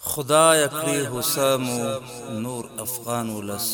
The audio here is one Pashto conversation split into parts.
خدای کړی حسامو نور افغان ولس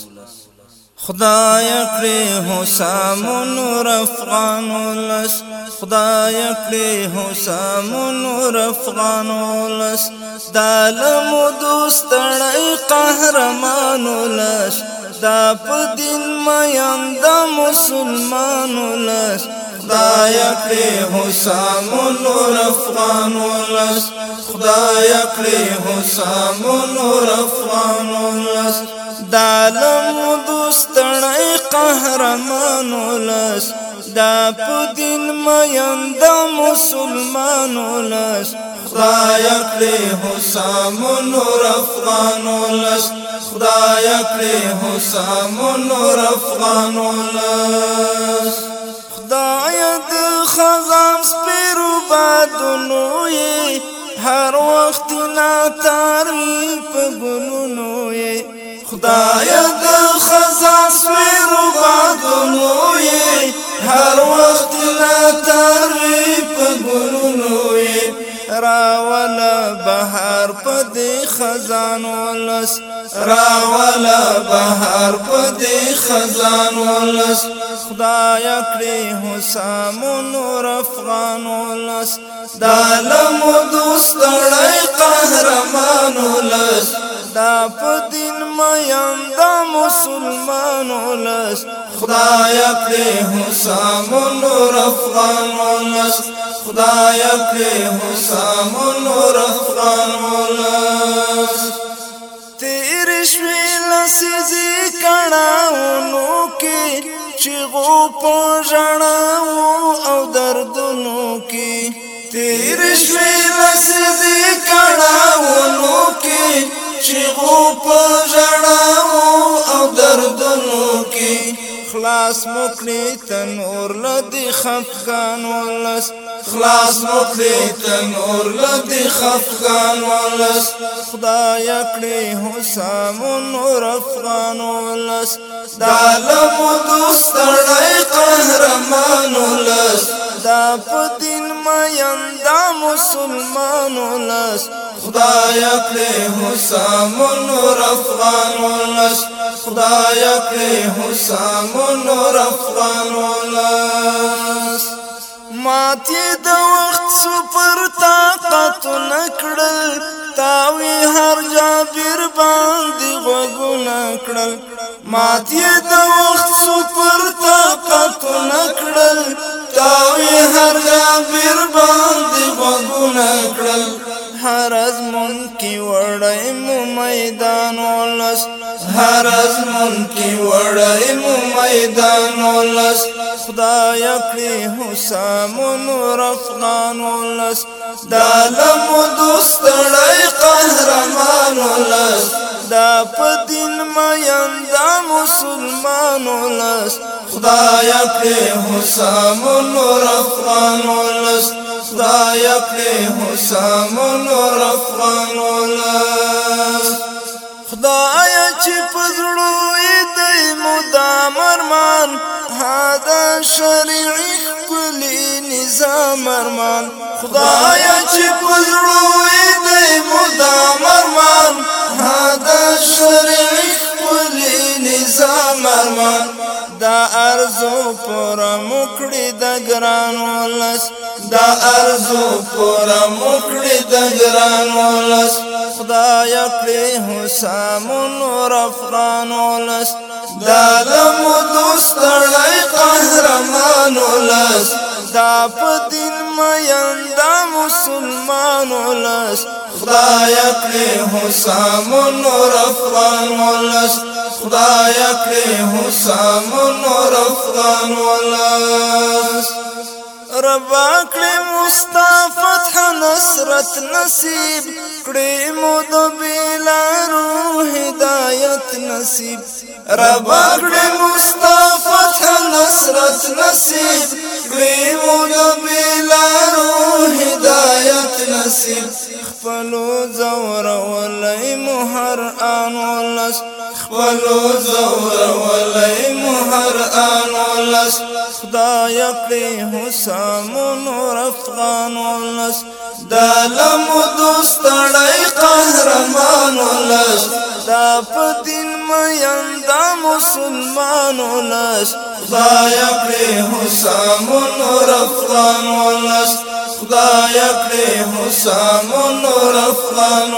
خدای کړی حسامو نور افغان ولس خدای کړی حسامو نور افغان ولس دالم دوستړی قهرمان ولس دا په دین مین د مسلمان ولس خدای کړی حسامو نور افغان ولس خدای کړی حسامو نور افغان ولس دالم دوستړی قهرمان ولس دا په دین مین د مسلمان ولس خدای کړی حسامو نور افغان ولس خدای کړی حسامو نور افغان ولس خدای د خزان سپیرو بادونو یې هر وخت ناتاری په ګلونو یې خدای د خزان سپیرو بادونو یې هر وخت ناتاری په ګلونو یې راولا بهار په دې خزان ولس راولا بهار په دې خزان ولس خدای کړی حسامو نور افغان ولس دالم دوستړی قهرمان ولس دا په دین مین د مسلمان ولس خدای کړی حسامو نور افغان ولس خدای کړی حسامو نور افغان ولس تیر شوی لسیزی کړهونو کې چغو په ژړاو او دردونو کې تیر شوی لسیزی کړهونو کې چغو په ژړاو او دردونو کې خلاص مکلی تنور لدی خفقان ولس خلاص مکلی تنور لدی خفقان ولس خدای کړی حسامو نور افغان ولس دالم دوستړی قهرمان ولس دا په دین مین د مسلمان ولس خدای کړی حسامو نور افغان ولس خدای کړی حسامو نور افغان ولس ماتی د وخت سپر طاقت نکړل تاوی هر جابر باندې غوګونه کړل ماتی د وخت سپر طاقت نکړل تاوی هر جابر باندې غوګونه کړل هر ازمون کی وړای مو میدان ولس هر ازمون کی وړای مو میدان ولس خدای کړی حسامو نور افغان ولس دالم دوستړی قهرمان ولس دا په دین مین د مسلمان ولس خدای کړی حسامو نور افغان ولس خدای کړی حسامو نور افغان ولس خدای چې پزړو دې مدام ارمان هدا شرعي کلی نظام ارمان خدای چې پزړو دې مدام ارمان هدا شرعي کلی نظام ارمان دا ارزو پر مکړی د ګران ولس دا ارزو پر مکړی د ګران ولس خدای کړی حسامو نور افغان ولس دالم دوستړی قهرمان ولس دا په دین مین د مسلمان ولس خدای کړی حسامو نور افغان ولس خدای کړی حسامو نور افغان ولس ربا کړی مصطفی فتح نصرت نصیب کړی مو د بیلارو هدایت نصیب ربا کړی مصطفی فتح نصرت نصیب کړی مو د بیلارو هدایت نصیب خپلو زور ولای مهر ان ولس خپلو زور ولای مهر ان ولس خدای کړی حسامو نور افغان ولس دالم دوستړی قهرمان ولس دا په دین مین دا مسلمان ولس خدای کړې حسام نور افغان ولس خدای کړې حسام نور افغان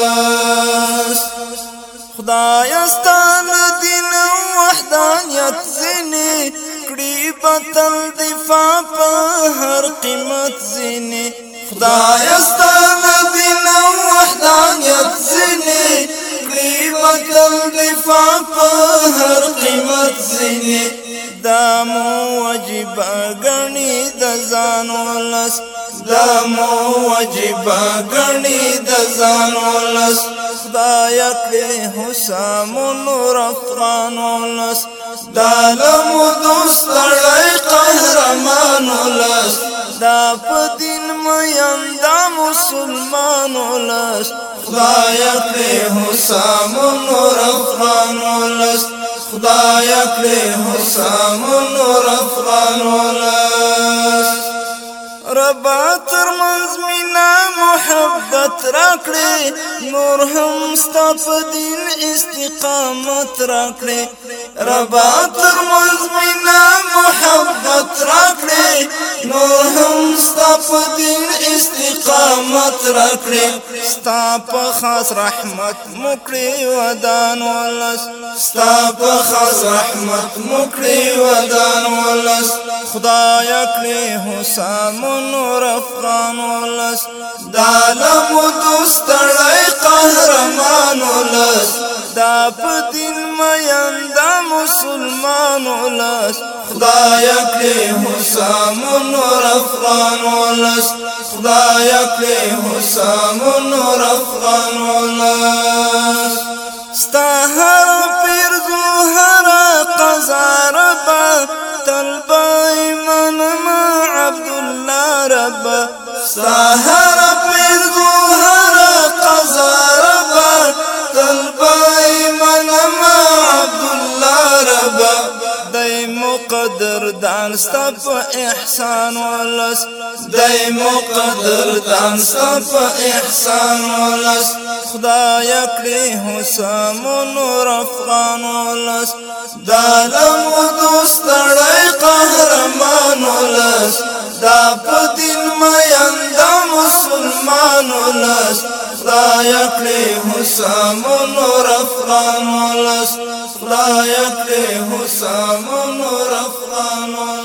ولس خدای ستان دین وحدانیت زینی کړي بتل دفاع په هر قیمت زینی خدای ستان دین وحدانیت زینی کړي بتل دفاع په هر قیمت زینی دا مو واجب غنی د ځان ولس دا مو واجب غنی د ځان ولس خدای کړې حسام نور افغان ولس دا لمو دوست لړۍ قهرمان ولس دا په دین مین دا مسلمان ولس خدای کړې حسام نور افغان ولس خدای کړې حسام نور افغان ولس ربا ترمنځ مینا محبت راکړې نور هم ستا په دین استقامت راکړې ربا ترمنځ مینا محبت راکړې نور هم ستا په دین استقامت راکړې ستا په خاص رحمت مکړې ودان ولس ستا په خاص رحمت مکړې ودان ولس خدای کړې حسام نور افغان ولس دا لمو دوست لړۍ قهرمان ولس دا په دین مین دا مسلمان ولس خدای کړې حسام نور افغان ولس خدای کړې حسام نور افغان ولس ستا هر پیرزو هر قضا ربا تل منما عبدالله ربا ستا هر پیرزو هر قضا ربا تل منما عبدالله ربا دای مقدر دان ستا په احسان ولس دای مقدر دان ستا په احسان ولس خدای کړې حسام نور افغان ولس دا لمو دوست لړۍ قهرمان ولس دا په دین مین دا مسلمان ولس خدای کړې حسام نور افغان ولس خدای کړې حسام نور افغان ولس